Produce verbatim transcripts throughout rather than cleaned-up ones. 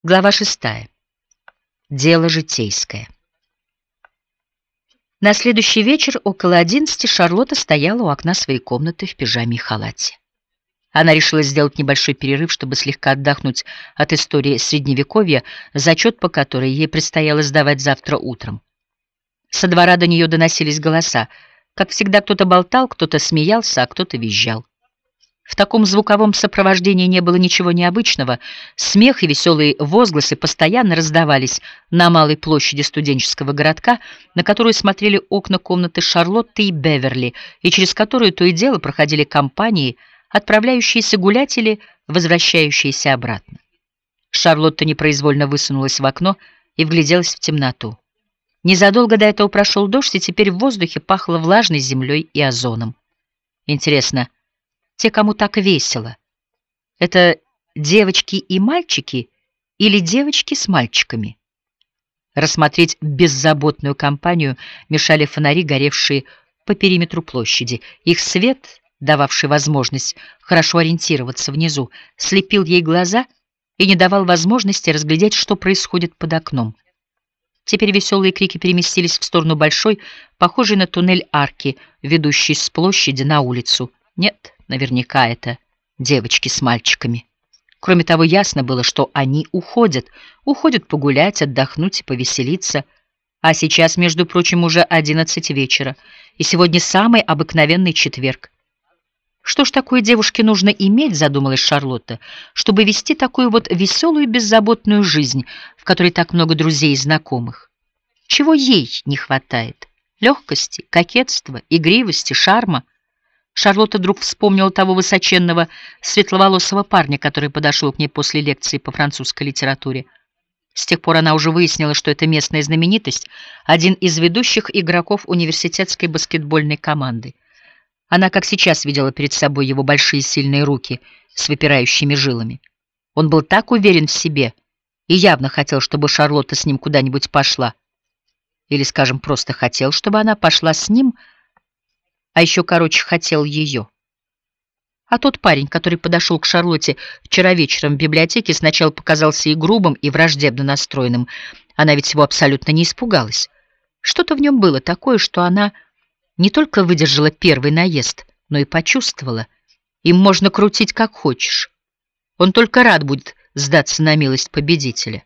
Глава шестая. Дело житейское. На следующий вечер около одиннадцати Шарлотта стояла у окна своей комнаты в пижаме и халате. Она решила сделать небольшой перерыв, чтобы слегка отдохнуть от истории Средневековья, зачет по которой ей предстояло сдавать завтра утром. Со двора до нее доносились голоса. Как всегда, кто-то болтал, кто-то смеялся, а кто-то визжал. В таком звуковом сопровождении не было ничего необычного. Смех и веселые возгласы постоянно раздавались на малой площади студенческого городка, на которую смотрели окна комнаты Шарлотты и Беверли, и через которую то и дело проходили компании, отправляющиеся гулять или возвращающиеся обратно. Шарлотта непроизвольно высунулась в окно и вгляделась в темноту. Незадолго до этого прошел дождь, и теперь в воздухе пахло влажной землей и озоном. Интересно, те, кому так весело, это девочки и мальчики или девочки с мальчиками? Рассмотреть беззаботную компанию мешали фонари, горевшие по периметру площади. Их свет, дававший возможность хорошо ориентироваться внизу, слепил ей глаза и не давал возможности разглядеть, что происходит под окном. Теперь веселые крики переместились в сторону большой, похожей на туннель арки, ведущей с площади на улицу. Нет, наверняка это девочки с мальчиками. Кроме того, ясно было, что они уходят. Уходят погулять, отдохнуть и повеселиться. А сейчас, между прочим, уже одиннадцать вечера. И сегодня самый обыкновенный четверг. Что ж такое девушке нужно иметь, задумалась Шарлотта, чтобы вести такую вот веселую беззаботную жизнь, в которой так много друзей и знакомых? Чего ей не хватает? Легкости, кокетства, игривости, шарма? Шарлотта вдруг вспомнила того высоченного, светловолосого парня, который подошел к ней после лекции по французской литературе. С тех пор она уже выяснила, что это местная знаменитость, один из ведущих игроков университетской баскетбольной команды. Она, как сейчас, видела перед собой его большие сильные руки с выпирающими жилами. Он был так уверен в себе и явно хотел, чтобы Шарлотта с ним куда-нибудь пошла. Или, скажем, просто хотел, чтобы она пошла с ним, а еще, короче, хотел ее. А тот парень, который подошел к Шарлотте вчера вечером в библиотеке, сначала показался и грубым, и враждебно настроенным. Она ведь его абсолютно не испугалась. Что-то в нем было такое, что она не только выдержала первый наезд, но и почувствовала. Им можно крутить как хочешь. Он только рад будет сдаться на милость победителя.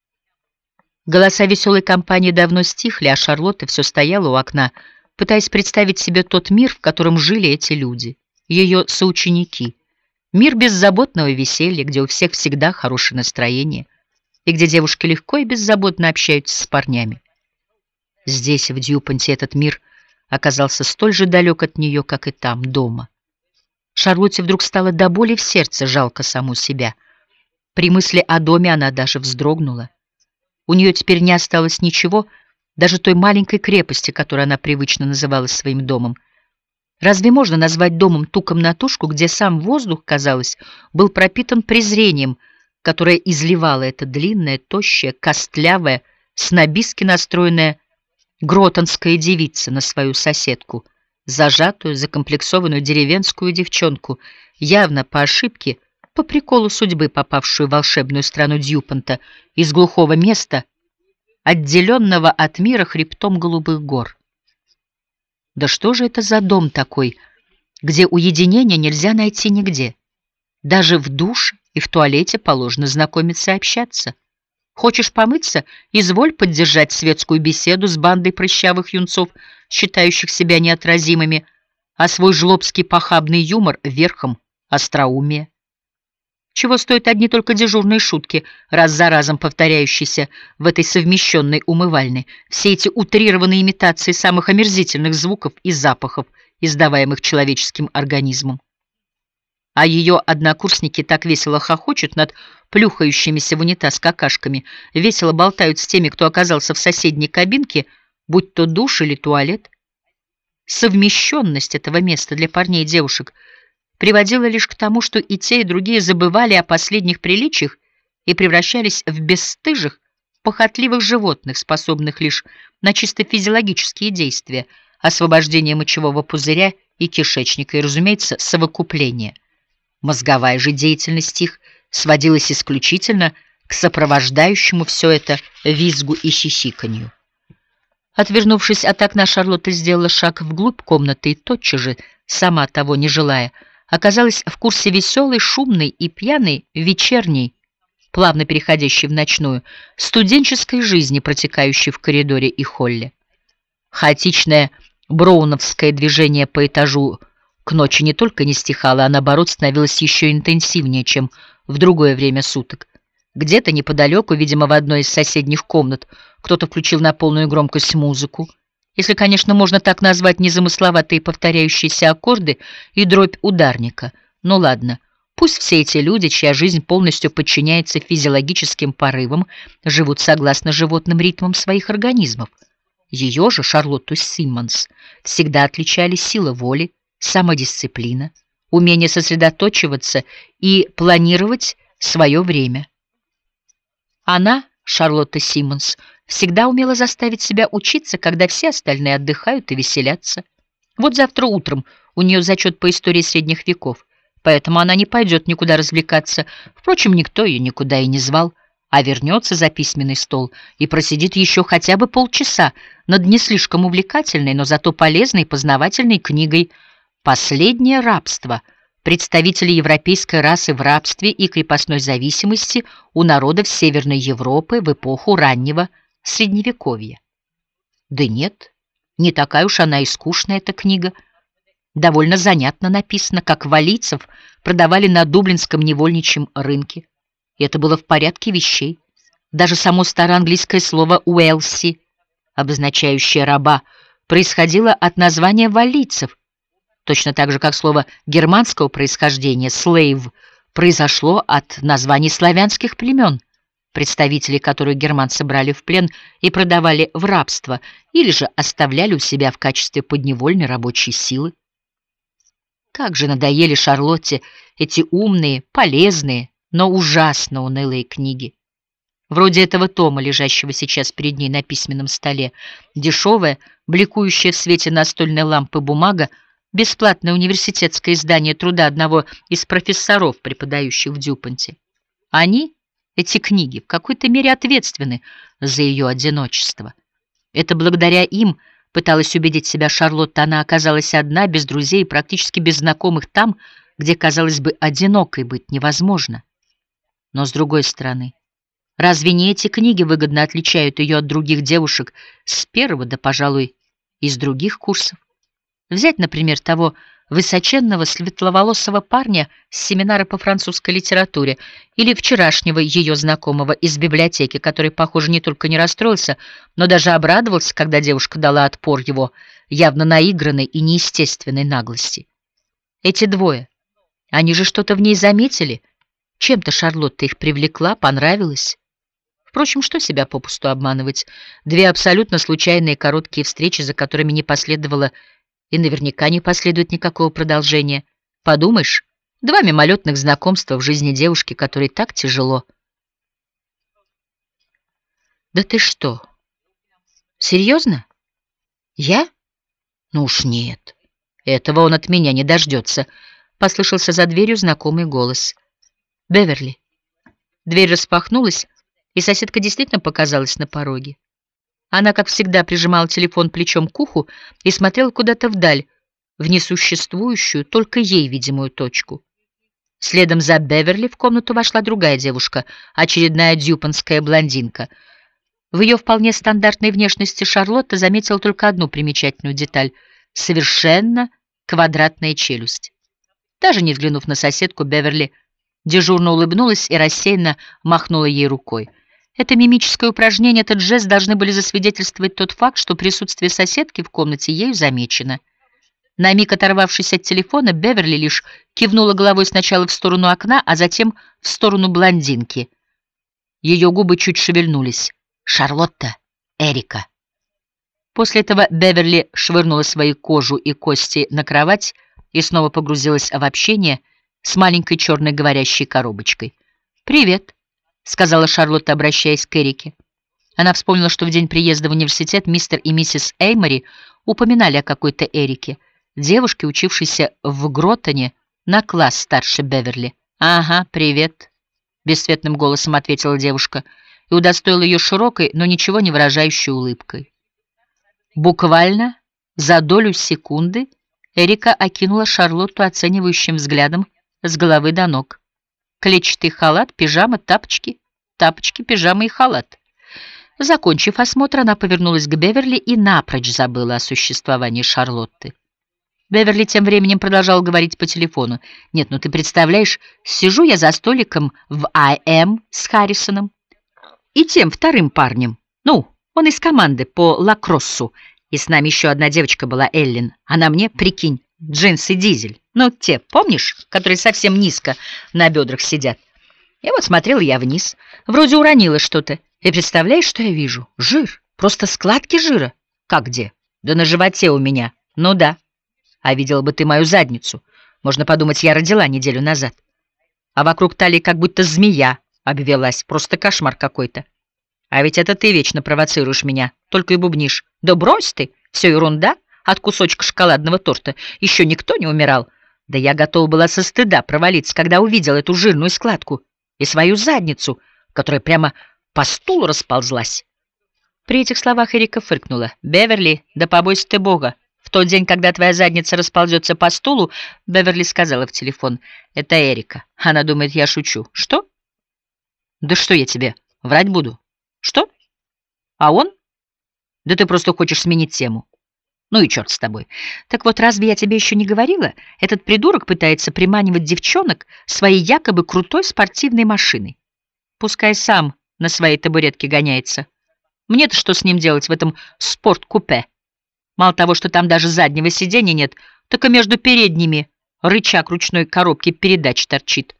Голоса веселой компании давно стихли, а Шарлотта все стояла у окна, пытаясь представить себе тот мир, в котором жили эти люди, ее соученики. Мир беззаботного веселья, где у всех всегда хорошее настроение, и где девушки легко и беззаботно общаются с парнями. Здесь, в Дьюпонте, этот мир оказался столь же далек от нее, как и там, дома. Шарлотте вдруг стало до боли в сердце жалко саму себя. При мысли о доме она даже вздрогнула. У нее теперь не осталось ничего, даже той маленькой крепости, которую она привычно называла своим домом. Разве можно назвать домом ту комнатушку, где сам воздух, казалось, был пропитан презрением, которое изливала эта длинная, тощая, костлявая, снобистски настроенная гротонская девица на свою соседку, зажатую, закомплексованную деревенскую девчонку, явно по ошибке, по приколу судьбы, попавшую в волшебную страну Дьюпонта из глухого места, отделенного от мира хребтом голубых гор. Да что же это за дом такой, где уединения нельзя найти нигде? Даже в душе и в туалете положено знакомиться и общаться. Хочешь помыться? Изволь поддержать светскую беседу с бандой прыщавых юнцов, считающих себя неотразимыми, а свой жлобский похабный юмор верхом остроумия. Чего стоят одни только дежурные шутки, раз за разом повторяющиеся в этой совмещенной умывальной, все эти утрированные имитации самых омерзительных звуков и запахов, издаваемых человеческим организмом. А ее однокурсники так весело хохочут над плюхающимися в унитаз какашками, весело болтают с теми, кто оказался в соседней кабинке, будь то душ или туалет. Совмещенность этого места для парней и девушек приводила лишь к тому, что и те, и другие забывали о последних приличиях и превращались в бесстыжих, похотливых животных, способных лишь на чисто физиологические действия, освобождение мочевого пузыря и кишечника, и, разумеется, совокупление. Мозговая же деятельность их сводилась исключительно к к сопровождающему все это визгу и хихиканью. Отвернувшись от окна, Шарлотта сделала шаг вглубь комнаты и тотчас же, сама того не желая, оказалась в курсе веселой, шумной и пьяной вечерней, плавно переходящей в ночную, студенческой жизни, протекающей в коридоре и холле. Хаотичное броуновское движение по этажу к ночи не только не стихало, а наоборот становилось еще интенсивнее, чем в другое время суток. Где-то неподалеку, видимо, в одной из соседних комнат, кто-то включил на полную громкость музыку, если, конечно, можно так назвать незамысловатые повторяющиеся аккорды и дробь ударника. Ну ладно, пусть все эти люди, чья жизнь полностью подчиняется физиологическим порывам, живут согласно животным ритмам своих организмов. Ее же, Шарлотту Симмонс, всегда отличали сила воли, самодисциплина, умение сосредоточиваться и планировать свое время. Она, Шарлотта Симмонс, всегда умела заставить себя учиться, когда все остальные отдыхают и веселятся. Вот завтра утром у нее зачет по истории средних веков, поэтому она не пойдет никуда развлекаться. Впрочем, никто ее никуда и не звал, а вернется за письменный стол и просидит еще хотя бы полчаса над не слишком увлекательной, но зато полезной и познавательной книгой «Последнее рабство. Представители европейской расы в рабстве и крепостной зависимости у народов Северной Европы в эпоху раннего Средневековья». Да нет, не такая уж она и скучная эта книга. Довольно занятно написано, как валлийцев продавали на дублинском невольничьем рынке. И это было в порядке вещей. Даже само староанглийское слово «уэлси», обозначающее раба, происходило от названия валлийцев, точно так же, как слово германского происхождения «слейв» произошло от названий славянских племен, представителей которых германцы брали в плен и продавали в рабство, или же оставляли у себя в качестве подневольной рабочей силы. Как же надоели Шарлотте эти умные, полезные, но ужасно унылые книги. Вроде этого тома, лежащего сейчас перед ней на письменном столе, дешевая, бликующая в свете настольной лампы бумага, бесплатное университетское издание труда одного из профессоров, преподающих в Дюпонте. Они, эти книги, в какой-то мере ответственны за ее одиночество. Это благодаря им, пыталась убедить себя Шарлотта, она оказалась одна, без друзей и практически без знакомых там, где, казалось бы, одинокой быть невозможно. Но с другой стороны, разве не эти книги выгодно отличают ее от других девушек с первого, да, пожалуй, из других курсов? Взять, например, того высоченного светловолосого парня с семинара по французской литературе или вчерашнего ее знакомого из библиотеки, который, похоже, не только не расстроился, но даже обрадовался, когда девушка дала отпор его явно наигранной и неестественной наглости. Эти двое, они же что-то в ней заметили, чем-то Шарлотта их привлекла, понравилась. Впрочем, что себя попусту обманывать? Две абсолютно случайные короткие встречи, за которыми не последовало и наверняка не последует никакого продолжения. Подумаешь, два мимолетных знакомства в жизни девушки, которой так тяжело. Да ты что? Серьезно? Я? Ну уж нет. Этого он от меня не дождется. Послышался за дверью знакомый голос. Беверли. Дверь распахнулась, и соседка действительно показалась на пороге. Она, как всегда, прижимала телефон плечом к уху и смотрела куда-то вдаль, в несуществующую, только ей видимую точку. Следом за Беверли в комнату вошла другая девушка, очередная дюпонская блондинка. В ее вполне стандартной внешности Шарлотта заметила только одну примечательную деталь — совершенно квадратная челюсть. Даже не взглянув на соседку, Беверли дежурно улыбнулась и рассеянно махнула ей рукой. Это мимическое упражнение, этот жест должны были засвидетельствовать тот факт, что присутствие соседки в комнате ею замечено. На миг оторвавшись от телефона, Беверли лишь кивнула головой сначала в сторону окна, а затем в сторону блондинки. Ее губы чуть шевельнулись. «Шарлотта, Эрика». После этого Беверли швырнула свои кожу и кости на кровать и снова погрузилась в общение с маленькой черной говорящей коробочкой. «Привет», — сказала Шарлотта, обращаясь к Эрике. Она вспомнила, что в день приезда в университет мистер и миссис Эймори упоминали о какой-то Эрике, девушке, учившейся в Гроттоне на класс старше Беверли. «Ага, привет», — бесцветным голосом ответила девушка и удостоила ее широкой, но ничего не выражающей улыбкой. Буквально за долю секунды Эрика окинула Шарлотту оценивающим взглядом с головы до ног. Клетчатый халат, пижама, тапочки, тапочки, пижама и халат. Закончив осмотр, она повернулась к Беверли и напрочь забыла о существовании Шарлотты. Беверли тем временем продолжал говорить по телефону. «Нет, ну ты представляешь, сижу я за столиком в ай эм с Харрисоном и тем вторым парнем. Ну, он из команды по лакроссу. И с нами еще одна девочка была, Эллин. Она мне, прикинь, джинсы дизель. Ну, те, помнишь, которые совсем низко на бедрах сидят? И вот смотрела я вниз. Вроде уронила что-то. И представляешь, что я вижу? Жир. Просто складки жира. Как где? Да на животе у меня. Ну да. А видела бы ты мою задницу. Можно подумать, я родила неделю назад. А вокруг талии как будто змея обвелась. Просто кошмар какой-то. А ведь это ты вечно провоцируешь меня, только и бубнишь. Да брось ты, все ерунда, от кусочка шоколадного торта еще никто не умирал. Да я готова была со стыда провалиться, когда увидела эту жирную складку и свою задницу, которая прямо по стулу расползлась. При этих словах Эрика фыркнула. «Беверли, да побойся ты Бога. В тот день, когда твоя задница расползется по стулу», Беверли сказала в телефон, «это Эрика. Она думает, я шучу». «Что? Да что я тебе, врать буду?» «Что? А он? Да ты просто хочешь сменить тему. Ну и черт с тобой. Так вот, разве я тебе еще не говорила? Этот придурок пытается приманивать девчонок своей якобы крутой спортивной машиной. Пускай сам на своей табуретке гоняется. Мне-то что с ним делать в этом спорт-купе? Мало того, что там даже заднего сиденья нет, так и между передними рычаг ручной коробки передач торчит.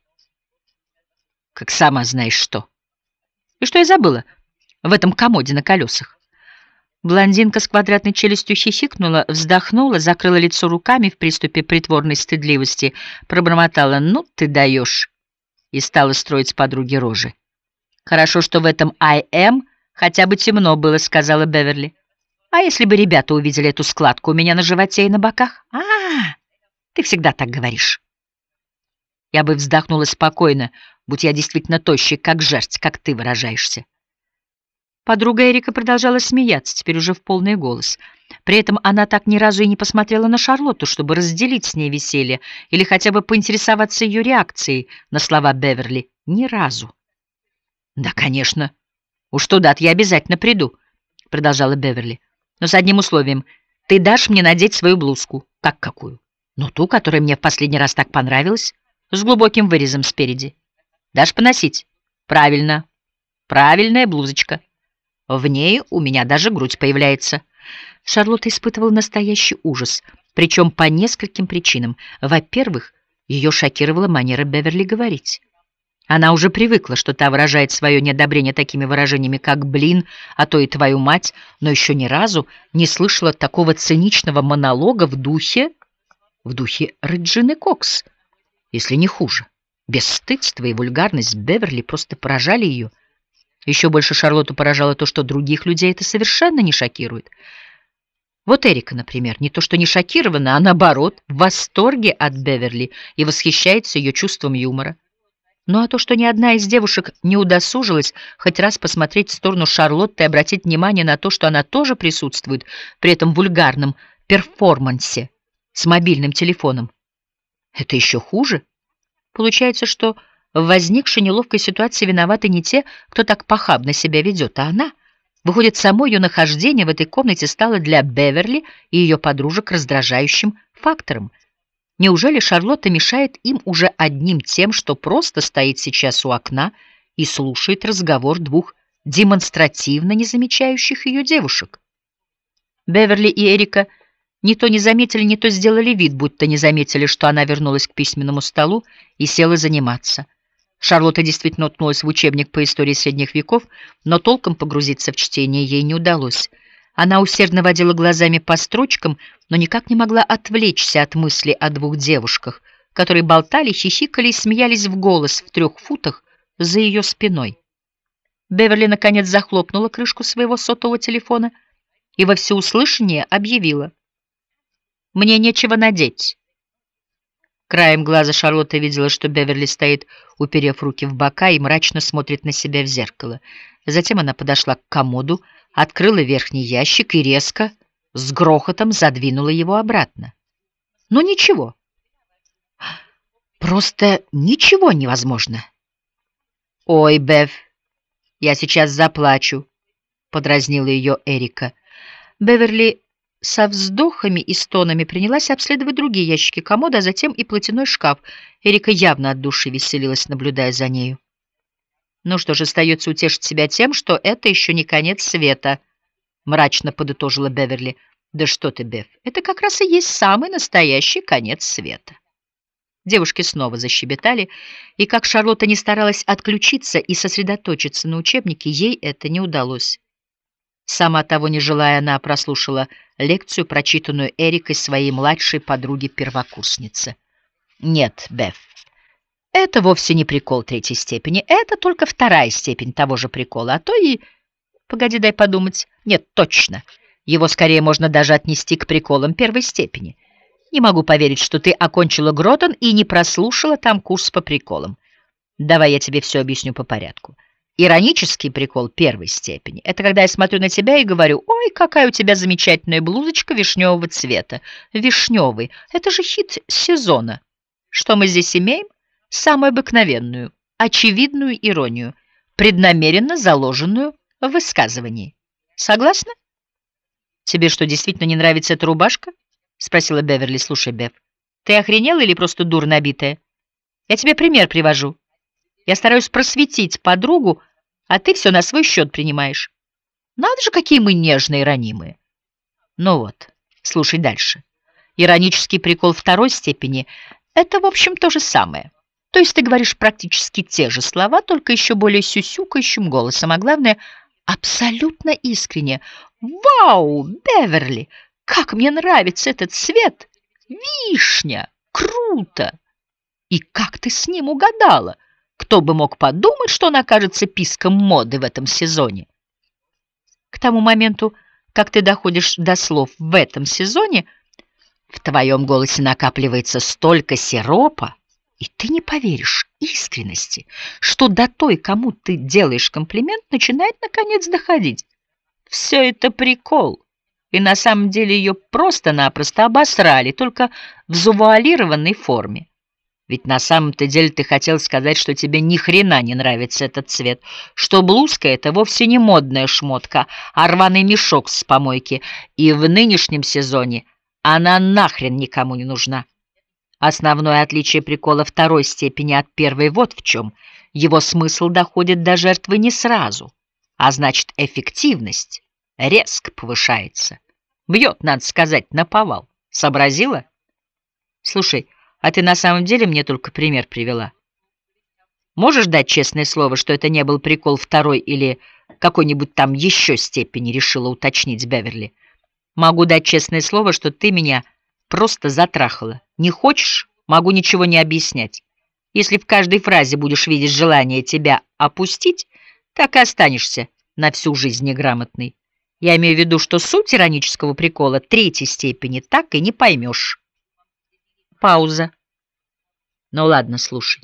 Как сама знаешь что. И что я забыла в этом комоде на колесах?» Блондинка с квадратной челюстью хихикнула, вздохнула, закрыла лицо руками в приступе притворной стыдливости, пробормотала «ну ты даешь» и стала строить подруге рожи. «Хорошо, что в этом ай эм хотя бы темно было», — сказала Беверли. «А если бы ребята увидели эту складку у меня на животе и на боках? А, -а, -а ты всегда так говоришь». Я бы вздохнула спокойно, будь я действительно тощей, как жерть, как ты выражаешься. Подруга Эрика продолжала смеяться, теперь уже в полный голос. При этом она так ни разу и не посмотрела на Шарлотту, чтобы разделить с ней веселье или хотя бы поинтересоваться ее реакцией на слова Беверли. Ни разу. «Да, конечно. Уж туда я обязательно приду», — продолжала Беверли. «Но с одним условием. Ты дашь мне надеть свою блузку». «Как какую?» «Ну, ту, которая мне в последний раз так понравилась, с глубоким вырезом спереди. Дашь поносить?» «Правильно. Правильная блузочка. В ней у меня даже грудь появляется». Шарлотта испытывала настоящий ужас, причем по нескольким причинам. Во-первых, ее шокировала манера Беверли говорить. Она уже привыкла, что та выражает свое неодобрение такими выражениями, как «блин», а то и «твою мать», но еще ни разу не слышала такого циничного монолога в духе, в духе Реджины Кокс, если не хуже. Бесстыдство и вульгарность Беверли просто поражали ее. Еще больше Шарлотту поражало то, что других людей это совершенно не шокирует. Вот Эрика, например, не то что не шокирована, а наоборот, в восторге от Беверли и восхищается ее чувством юмора. Ну а то, что ни одна из девушек не удосужилась хоть раз посмотреть в сторону Шарлотты и обратить внимание на то, что она тоже присутствует при этом вульгарном перформансе с мобильным телефоном, это еще хуже. Получается, что в возникшей неловкой ситуации виноваты не те, кто так похабно себя ведет, а она. Выходит, само ее нахождение в этой комнате стало для Беверли и ее подружек раздражающим фактором. Неужели Шарлотта мешает им уже одним тем, что просто стоит сейчас у окна и слушает разговор двух демонстративно не замечающих ее девушек? Беверли и Эрика не то не заметили, не то сделали вид, будто не заметили, что она вернулась к письменному столу и села заниматься. Шарлотта действительно уткнулась в учебник по истории средних веков, но толком погрузиться в чтение ей не удалось. Она усердно водила глазами по строчкам, но никак не могла отвлечься от мысли о двух девушках, которые болтали, хихикали и смеялись в голос в трех футах за ее спиной. Беверли наконец захлопнула крышку своего сотового телефона и во всеуслышание объявила: «Мне нечего надеть». Краем глаза Шарлотта видела, что Беверли стоит, уперев руки в бока, и мрачно смотрит на себя в зеркало. Затем она подошла к комоду, открыла верхний ящик и резко, с грохотом задвинула его обратно. Ну ничего. Просто ничего невозможно. «Ой, Бев, я сейчас заплачу», — подразнила ее Эрика. Беверли со вздохами и стонами принялась обследовать другие ящики комода, а затем и платяной шкаф. Эрика явно от души веселилась, наблюдая за нею. «Ну что ж, остается утешить себя тем, что это еще не конец света», — мрачно подытожила Беверли. «Да что ты, Бев, это как раз и есть самый настоящий конец света». Девушки снова защебетали, и как Шарлотта не старалась отключиться и сосредоточиться на учебнике, ей это не удалось. Сама того не желая, она прослушала лекцию, прочитанную Эрикой своей младшей подруге-первокурснице. «Нет, Бев, это вовсе не прикол третьей степени, это только вторая степень того же прикола, а то и... Погоди, дай подумать. Нет, точно, его скорее можно даже отнести к приколам первой степени. Не могу поверить, что ты окончила Гротон и не прослушала там курс по приколам. Давай я тебе все объясню по порядку. Иронический прикол первой степени — это когда я смотрю на тебя и говорю: «Ой, какая у тебя замечательная блузочка вишневого цвета». Вишневый — это же хит сезона. Что мы здесь имеем? Самую обыкновенную, очевидную иронию, преднамеренно заложенную в высказывании. Согласна? Тебе что, действительно не нравится эта рубашка? — спросила Беверли. — Слушай, Бев, ты охренела или просто дур набитая? Я тебе пример привожу. Я стараюсь просветить подругу, а ты все на свой счет принимаешь. Надо же, какие мы нежные и ранимые. Ну вот, слушай дальше. Иронический прикол второй степени — это, в общем, то же самое. То есть ты говоришь практически те же слова, только еще более сюсюкающим голосом, а главное, абсолютно искренне. Вау, Беверли! Как мне нравится этот цвет! Вишня! Круто! И как ты с ним угадала? Кто бы мог подумать, что он окажется писком моды в этом сезоне? К тому моменту, как ты доходишь до слов «в этом сезоне», в твоем голосе накапливается столько сиропа, и ты не поверишь искренности, что до той, кому ты делаешь комплимент, начинает наконец доходить. Все это прикол. И на самом деле ее просто-напросто обосрали, только в завуалированной форме. Ведь на самом-то деле ты хотел сказать, что тебе ни хрена не нравится этот цвет, что блузка — это вовсе не модная шмотка, а рваный мешок с помойки, и в нынешнем сезоне она нахрен никому не нужна. Основное отличие прикола второй степени от первой вот в чем. Его смысл доходит до жертвы не сразу, а значит, эффективность резко повышается. Бьет, надо сказать, наповал. Сообразила? Слушай, а ты на самом деле мне только пример привела? Можешь дать честное слово, что это не был прикол второй или какой-нибудь там еще степени, решила уточнить Беверли. Могу дать честное слово, что ты меня просто затрахала. Не хочешь? Могу ничего не объяснять. Если в каждой фразе будешь видеть желание тебя опустить, так и останешься на всю жизнь неграмотной. Я имею в виду, что суть иронического прикола третьей степени так и не поймешь. Пауза. Ну ладно, слушай.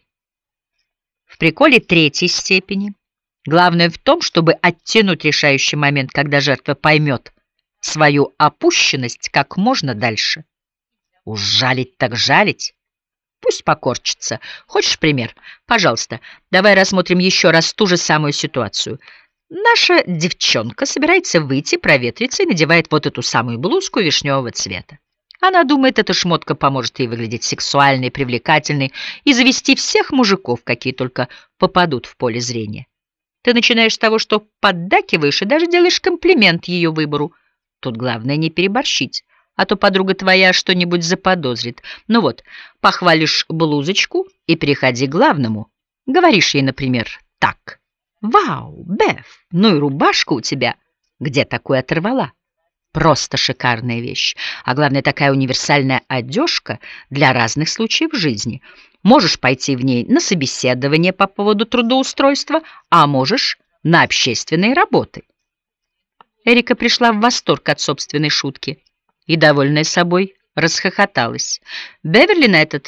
В приколе третьей степени главное в том, чтобы оттянуть решающий момент, когда жертва поймет свою опущенность как можно дальше. Уж жалить так жалить. Пусть покорчится. Хочешь пример? Пожалуйста, давай рассмотрим еще раз ту же самую ситуацию. Наша девчонка собирается выйти, проветриться и надевает вот эту самую блузку вишневого цвета. Она думает, эта шмотка поможет ей выглядеть сексуальной, привлекательной и завести всех мужиков, какие только попадут в поле зрения. Ты начинаешь с того, что поддакиваешь и даже делаешь комплимент ее выбору. Тут главное не переборщить, а то подруга твоя что-нибудь заподозрит. Ну вот, похвалишь блузочку и переходи к главному. Говоришь ей, например, так. «Вау, Беф, ну и рубашка у тебя. Где такую оторвала?» Просто шикарная вещь. А главное, такая универсальная одежка для разных случаев жизни. Можешь пойти в ней на собеседование по поводу трудоустройства, а можешь на общественные работы. Эрика пришла в восторг от собственной шутки и, довольная собой, расхохоталась. Беверли на этот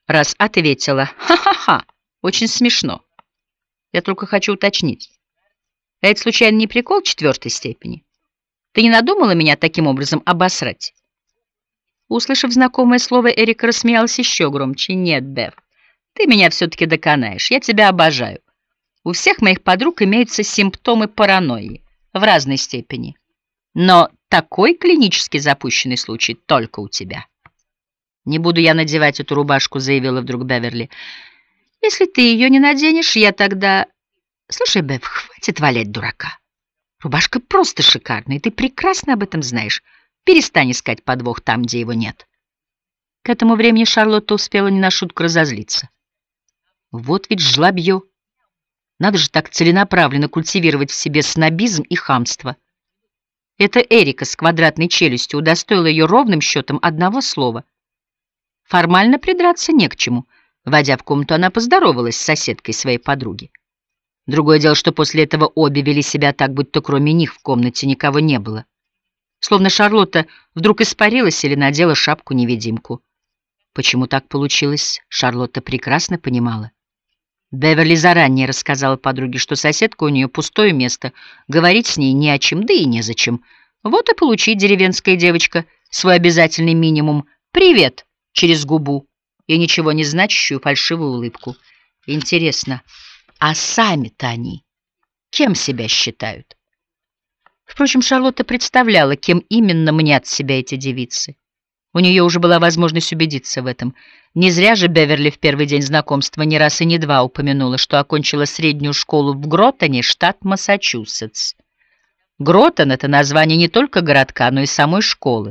раз ответила: «Ха-ха-ха, очень смешно. Я только хочу уточнить. А это, случайно, не прикол четвертой степени? Ты не надумала меня таким образом обосрать?» Услышав знакомое слово, Эрика рассмеялась еще громче. «Нет, Бев, ты меня все-таки доконаешь. Я тебя обожаю. У всех моих подруг имеются симптомы паранойи в разной степени. Но такой клинически запущенный случай только у тебя». «Не буду я надевать эту рубашку», — заявила вдруг Беверли. «Если ты ее не наденешь, я тогда...» «Слушай, Бев, хватит валять дурака. Рубашка просто шикарная, и ты прекрасно об этом знаешь. Перестань искать подвох там, где его нет». К этому времени Шарлотта успела не на шутку разозлиться. Вот ведь жлобье. Надо же так целенаправленно культивировать в себе снобизм и хамство. Эта Эрика с квадратной челюстью удостоила ее ровным счетом одного слова. Формально придраться не к чему. Войдя в комнату, она поздоровалась с соседкой своей подруги. Другое дело, что после этого обе вели себя так, будто кроме них в комнате никого не было. Словно Шарлотта вдруг испарилась или надела шапку-невидимку. Почему так получилось, Шарлотта прекрасно понимала. Беверли заранее рассказала подруге, что соседка у нее пустое место, говорить с ней не о чем, да и незачем. Вот и получи, деревенская девочка, свой обязательный минимум «привет» через губу и ничего не значащую фальшивую улыбку. Интересно, а сами-то они кем себя считают? Впрочем, Шарлотта представляла, кем именно мнят себя эти девицы. У нее уже была возможность убедиться в этом. Не зря же Беверли в первый день знакомства не раз и не два упомянула, что окончила среднюю школу в Гроттоне, штат Массачусетс. Гроттон — это название не только городка, но и самой школы.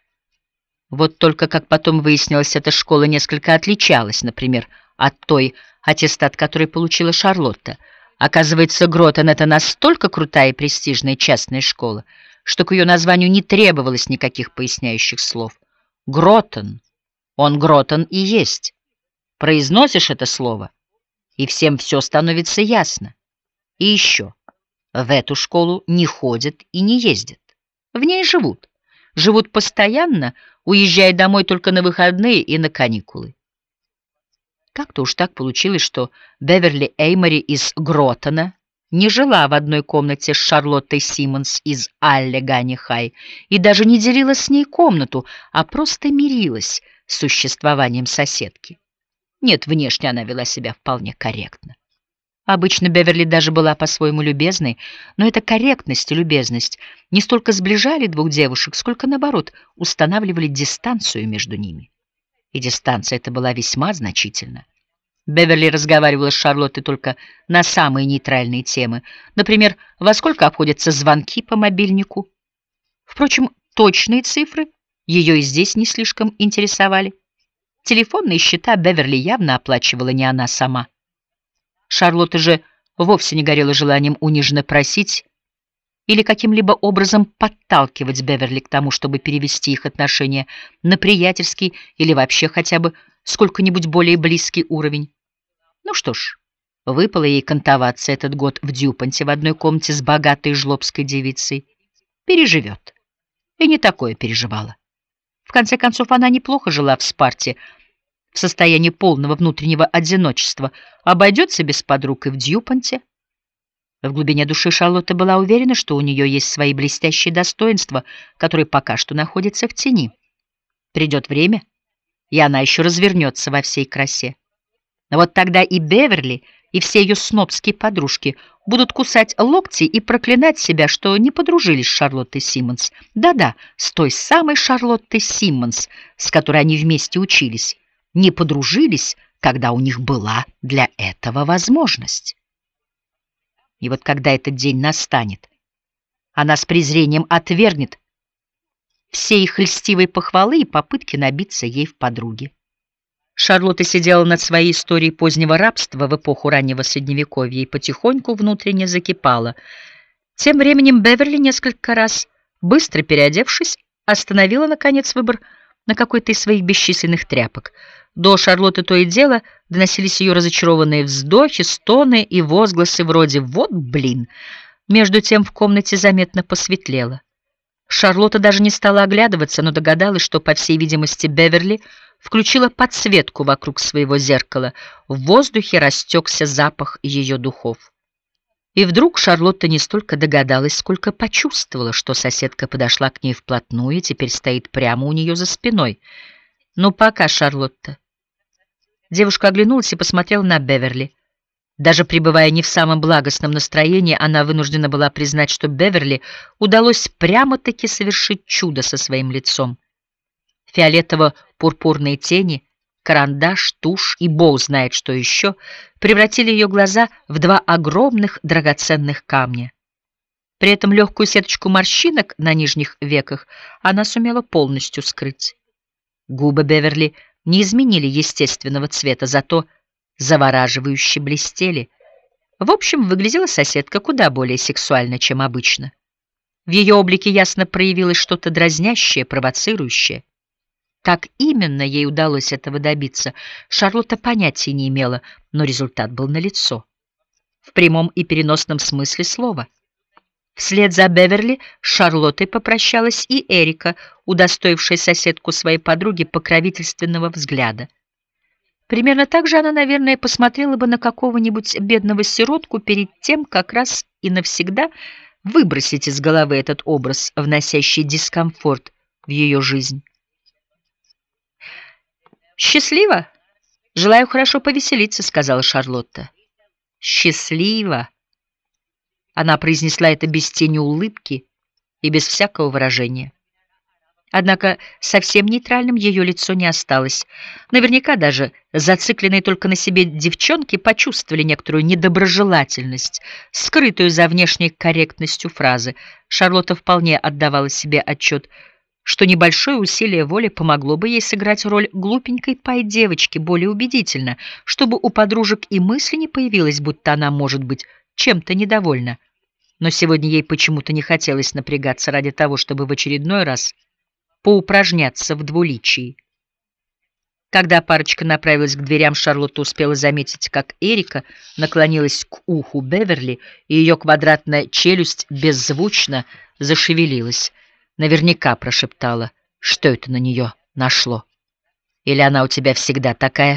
Вот только, как потом выяснилось, эта школа несколько отличалась, например, от той, аттестат который получила Шарлотта. Оказывается, Гроттон — это настолько крутая и престижная частная школа, что к ее названию не требовалось никаких поясняющих слов. Гроттон, он Гроттон и есть. Произносишь это слово, и всем все становится ясно. И еще, в эту школу не ходят и не ездят. В ней живут. Живут постоянно, уезжая домой только на выходные и на каникулы. Как-то уж так получилось, что Беверли Эймори из Гроттона не жила в одной комнате с Шарлоттой Симмонс из Аллегани Хай и даже не делила с ней комнату, а просто мирилась с существованием соседки. Нет, внешне она вела себя вполне корректно. Обычно Беверли даже была по-своему любезной, но эта корректность и любезность не столько сближали двух девушек, сколько, наоборот, устанавливали дистанцию между ними. И дистанция эта была весьма значительна. Беверли разговаривала с Шарлоттой только на самые нейтральные темы. Например, во сколько обходятся звонки по мобильнику. Впрочем, точные цифры ее и здесь не слишком интересовали. Телефонные счета Беверли явно оплачивала не она сама. Шарлотта же вовсе не горела желанием униженно просить или каким-либо образом подталкивать Беверли к тому, чтобы перевести их отношения на приятельский или вообще хотя бы сколько-нибудь более близкий уровень. Ну что ж, выпало ей кантоваться этот год в Дьюпонте в одной комнате с богатой жлобской девицей. Переживет. И не такое переживала. В конце концов, она неплохо жила в Спарте, в состоянии полного внутреннего одиночества, обойдется без подруг и в Дьюпонте. В глубине души Шарлотта была уверена, что у нее есть свои блестящие достоинства, которые пока что находятся в тени. Придет время, и она еще развернется во всей красе. Но вот тогда и Беверли, и все ее снобские подружки будут кусать локти и проклинать себя, что не подружились с Шарлоттой Симмонс. Да-да, с той самой Шарлоттой Симмонс, с которой они вместе учились. Не подружились, когда у них была для этого возможность. И вот когда этот день настанет, она с презрением отвергнет все их льстивые похвалы и попытки набиться ей в подруги. Шарлотта сидела над своей историей позднего рабства в эпоху раннего Средневековья и потихоньку внутренне закипала. Тем временем Беверли несколько раз, быстро переодевшись, остановила, наконец, выбор на какой-то из своих бесчисленных тряпок. До Шарлотты то и дело доносились ее разочарованные вздохи, стоны и возгласы вроде «вот блин». Между тем в комнате заметно посветлело. Шарлотта даже не стала оглядываться, но догадалась, что, по всей видимости, Беверли включила подсветку вокруг своего зеркала. В воздухе растекся запах ее духов. И вдруг Шарлотта не столько догадалась, сколько почувствовала, что соседка подошла к ней вплотную и теперь стоит прямо у нее за спиной. «Ну, пока, Шарлотта». Девушка оглянулась и посмотрела на Беверли. Даже пребывая не в самом благостном настроении, она вынуждена была признать, что Беверли удалось прямо-таки совершить чудо со своим лицом. Фиолетово-пурпурные тени, карандаш, тушь и бог знает что еще превратили ее глаза в два огромных драгоценных камня. При этом легкую сеточку морщинок на нижних веках она сумела полностью скрыть. Губы Беверли не изменили естественного цвета, зато завораживающе блестели. В общем, выглядела соседка куда более сексуально, чем обычно. В ее облике ясно проявилось что-то дразнящее, провоцирующее. Как именно ей удалось этого добиться, Шарлотта понятия не имела, но результат был налицо. В прямом и переносном смысле слова. Вслед за Беверли с Шарлоттой попрощалась и Эрика, удостоившая соседку своей подруги покровительственного взгляда. Примерно так же она, наверное, посмотрела бы на какого-нибудь бедного сиротку перед тем, как раз и навсегда выбросить из головы этот образ, вносящий дискомфорт в ее жизнь. «Счастливо! Желаю хорошо повеселиться», — сказала Шарлотта. «Счастливо!» Она произнесла это без тени улыбки и без всякого выражения. Однако совсем нейтральным ее лицо не осталось. Наверняка даже зацикленные только на себе девчонки почувствовали некоторую недоброжелательность, скрытую за внешней корректностью фразы. Шарлотта вполне отдавала себе отчет, что небольшое усилие воли помогло бы ей сыграть роль глупенькой пай-девочки более убедительно, чтобы у подружек и мысли не появилось, будто она может быть чем-то недовольна. Но сегодня ей почему-то не хотелось напрягаться ради того, чтобы в очередной раз поупражняться в двуличии. Когда парочка направилась к дверям, Шарлотта успела заметить, как Эрика наклонилась к уху Беверли, и ее квадратная челюсть беззвучно зашевелилась. Наверняка прошептала: «Что это на нее нашло? Или она у тебя всегда такая?»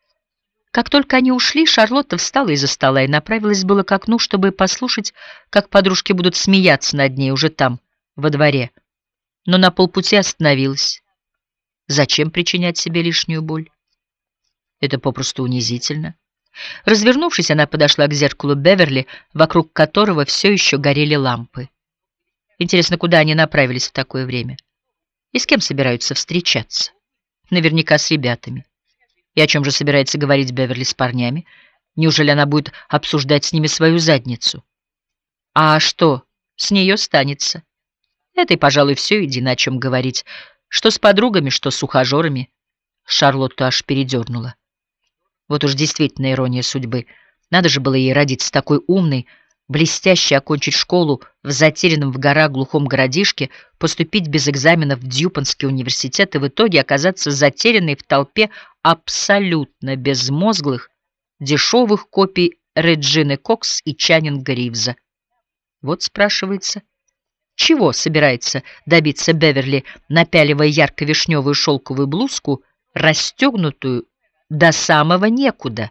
Как только они ушли, Шарлотта встала из-за стола и направилась было к окну, чтобы послушать, как подружки будут смеяться над ней уже там, во дворе. Но на полпути остановилась. Зачем причинять себе лишнюю боль? Это попросту унизительно. Развернувшись, она подошла к зеркалу Беверли, вокруг которого все еще горели лампы. Интересно, куда они направились в такое время? И с кем собираются встречаться? Наверняка с ребятами. И о чем же собирается говорить Беверли с парнями? Неужели она будет обсуждать с ними свою задницу? А что с нее станется? Это и, пожалуй, все едино, о чем говорить. Что с подругами, что с ухажерами. Шарлотту аж передернула. Вот уж действительно ирония судьбы. Надо же было ей родиться такой умной, блестяще окончить школу в затерянном в горах глухом городишке, поступить без экзаменов в Дьюпонский университет и в итоге оказаться затерянной в толпе абсолютно безмозглых, дешевых копий Реджины Кокс и Чаннинга Ривза. Вот спрашивается, чего собирается добиться Беверли, напяливая ярко-вишневую шелковую блузку, расстегнутую до самого некуда?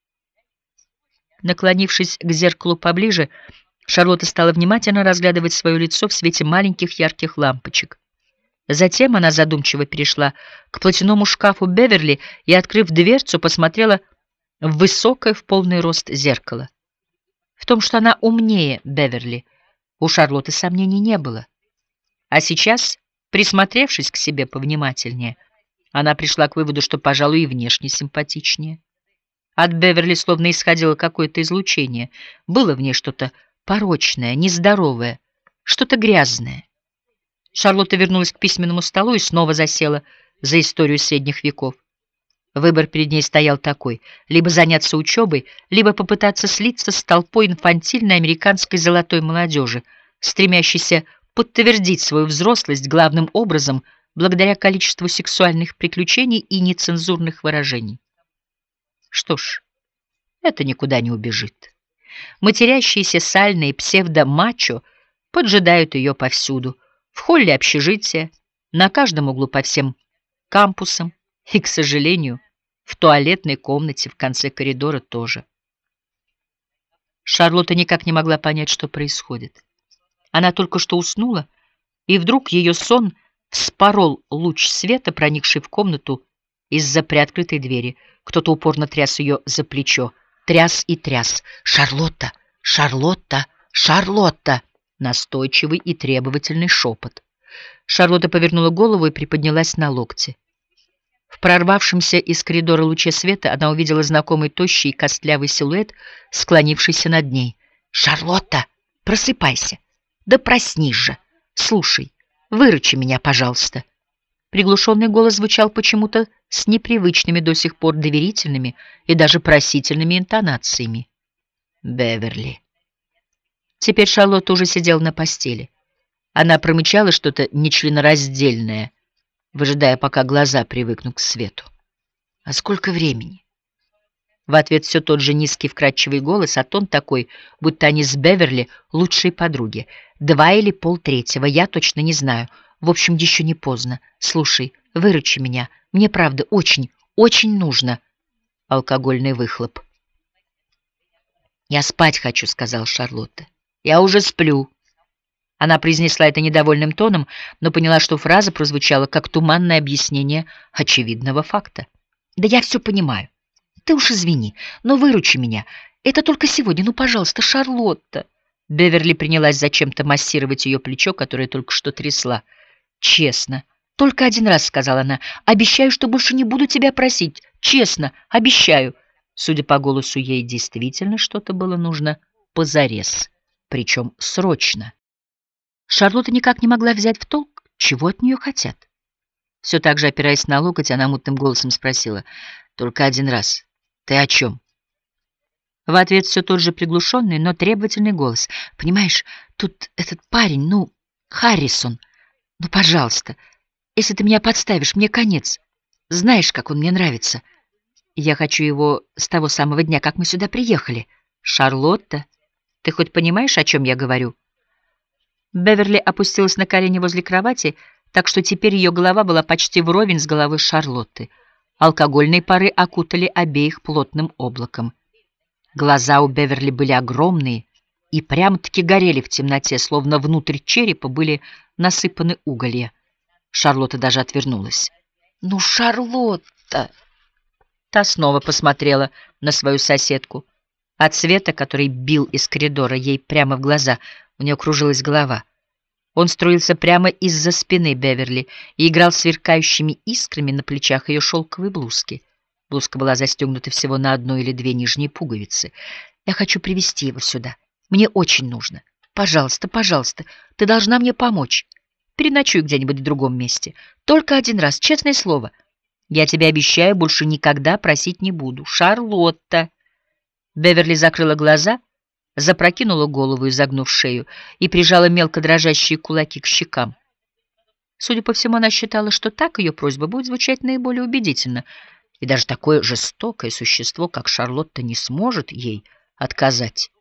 Наклонившись к зеркалу поближе, Шарлотта стала внимательно разглядывать свое лицо в свете маленьких ярких лампочек. Затем она задумчиво перешла к платяному шкафу Беверли и, открыв дверцу, посмотрела в высокое в полный рост зеркало. В том, что она умнее Беверли, у Шарлотты сомнений не было. А сейчас, присмотревшись к себе повнимательнее, она пришла к выводу, что, пожалуй, и внешне симпатичнее. От Беверли словно исходило какое-то излучение. Было в ней что-то порочное, нездоровое, что-то грязное. Шарлотта вернулась к письменному столу и снова засела за историю средних веков. Выбор перед ней стоял такой: либо заняться учебой, либо попытаться слиться с толпой инфантильной американской золотой молодежи, стремящейся подтвердить свою взрослость главным образом благодаря количеству сексуальных приключений и нецензурных выражений. Что ж, это никуда не убежит. Матерящиеся сальные псевдо-мачо поджидают ее повсюду. в холле общежития, на каждом углу по всем кампусам и, к сожалению, в туалетной комнате в конце коридора тоже. Шарлотта никак не могла понять, что происходит. Она только что уснула, и вдруг ее сон вспорол луч света, проникший в комнату из-за приоткрытой двери. Кто-то упорно тряс ее за плечо. Тряс и тряс. «Шарлотта! Шарлотта! Шарлотта!» Настойчивый и требовательный шепот. Шарлотта повернула голову и приподнялась на локте. В прорвавшемся из коридора луче света она увидела знакомый тощий и костлявый силуэт, склонившийся над ней. «Шарлотта, просыпайся! Да проснись же! Слушай, выручи меня, пожалуйста!» Приглушенный голос звучал почему-то с непривычными до сих пор доверительными и даже просительными интонациями. «Беверли». Теперь Шарлотта уже сидела на постели. Она промычала что-то нечленораздельное, выжидая, пока глаза привыкнут к свету. «А сколько времени?» В ответ все тот же низкий вкрадчивый голос, а тон такой, будто они с Беверли лучшие подруги. «Два или полтретьего, я точно не знаю. В общем, еще не поздно. Слушай, выручи меня. Мне, правда, очень, очень нужно». Алкогольный выхлоп. «Я спать хочу», — сказал Шарлотта. «Я уже сплю». Она произнесла это недовольным тоном, но поняла, что фраза прозвучала как туманное объяснение очевидного факта. «Да я все понимаю. Ты уж извини, но выручи меня. Это только сегодня. Ну, пожалуйста, Шарлотта». Беверли принялась зачем-то массировать ее плечо, которое только что трясла. «Честно. Только один раз», — сказала она. «Обещаю, что больше не буду тебя просить. Честно. Обещаю». Судя по голосу, ей действительно что-то было нужно позарез. Причем срочно. Шарлотта никак не могла взять в толк, чего от нее хотят. Все так же, опираясь на локоть, она мутным голосом спросила: «Только один раз. Ты о чем?» В ответ все тот же приглушенный, но требовательный голос. «Понимаешь, тут этот парень, ну, Харрисон. Ну, пожалуйста, если ты меня подставишь, мне конец. Знаешь, как он мне нравится. Я хочу его с того самого дня, как мы сюда приехали. Шарлотта, ты хоть понимаешь, о чем я говорю?» Беверли опустилась на колени возле кровати, так что теперь ее голова была почти вровень с головой Шарлотты. Алкогольные пары окутали обеих плотным облаком. Глаза у Беверли были огромные и прямо-таки горели в темноте, словно внутрь черепа были насыпаны уголья. Шарлотта даже отвернулась. «Ну, Шарлотта!» Та снова посмотрела на свою соседку. От света, который бил из коридора ей прямо в глаза, у нее кружилась голова. Он струился прямо из-за спины Беверли и играл сверкающими искрами на плечах ее шелковой блузки. Блузка была застегнута всего на одну или две нижние пуговицы. «Я хочу привести его сюда. Мне очень нужно. Пожалуйста, пожалуйста, ты должна мне помочь. Переночуй где-нибудь в другом месте. Только один раз, честное слово. Я тебе обещаю, больше никогда просить не буду. Шарлотта!» Беверли закрыла глаза, запрокинула голову, изогнув шею, и прижала мелко дрожащие кулаки к щекам. Судя по всему, она считала, что так ее просьба будет звучать наиболее убедительно, и даже такое жестокое существо, как Шарлотта, не сможет ей отказать.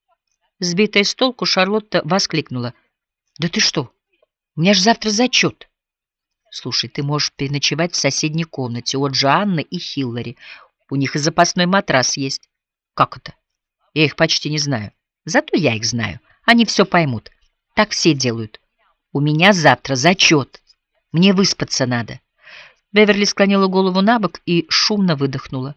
Сбитая с толку, Шарлотта воскликнула: «Да ты что? У меня же завтра зачет!» «Слушай, ты можешь переночевать в соседней комнате у Джоанны и Хиллари. У них и запасной матрас есть». «Как это? Я их почти не знаю. Зато я их знаю. Они все поймут. Так все делают. У меня завтра зачет. Мне выспаться надо». Беверли склонила голову на бок и шумно выдохнула.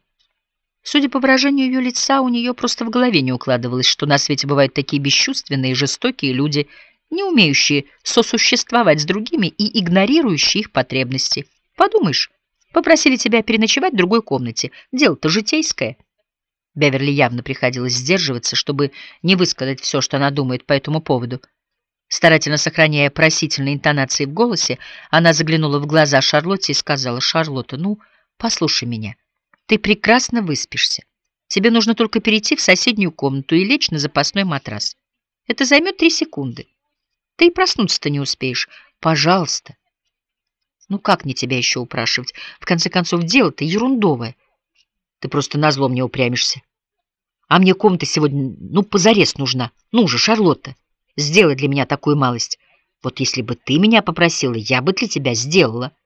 Судя по выражению ее лица, у нее просто в голове не укладывалось, что на свете бывают такие бесчувственные и жестокие люди, не умеющие сосуществовать с другими и игнорирующие их потребности. Подумаешь, попросили тебя переночевать в другой комнате. Дело-то житейское. Беверли явно приходилось сдерживаться, чтобы не высказать все, что она думает по этому поводу. Старательно сохраняя просительные интонации в голосе, она заглянула в глаза Шарлотте и сказала: «Шарлотта, ну, послушай меня. Ты прекрасно выспишься. Тебе нужно только перейти в соседнюю комнату и лечь на запасной матрас. Это займет три секунды. Ты и проснуться-то не успеешь. Пожалуйста». «Ну как мне тебя еще упрашивать? В конце концов, дело-то ерундовое. Ты просто назло мне упрямишься. А мне комната сегодня, ну, позарез нужна. Ну же, Шарлотта, сделай для меня такую малость. Вот если бы ты меня попросила, я бы для тебя сделала.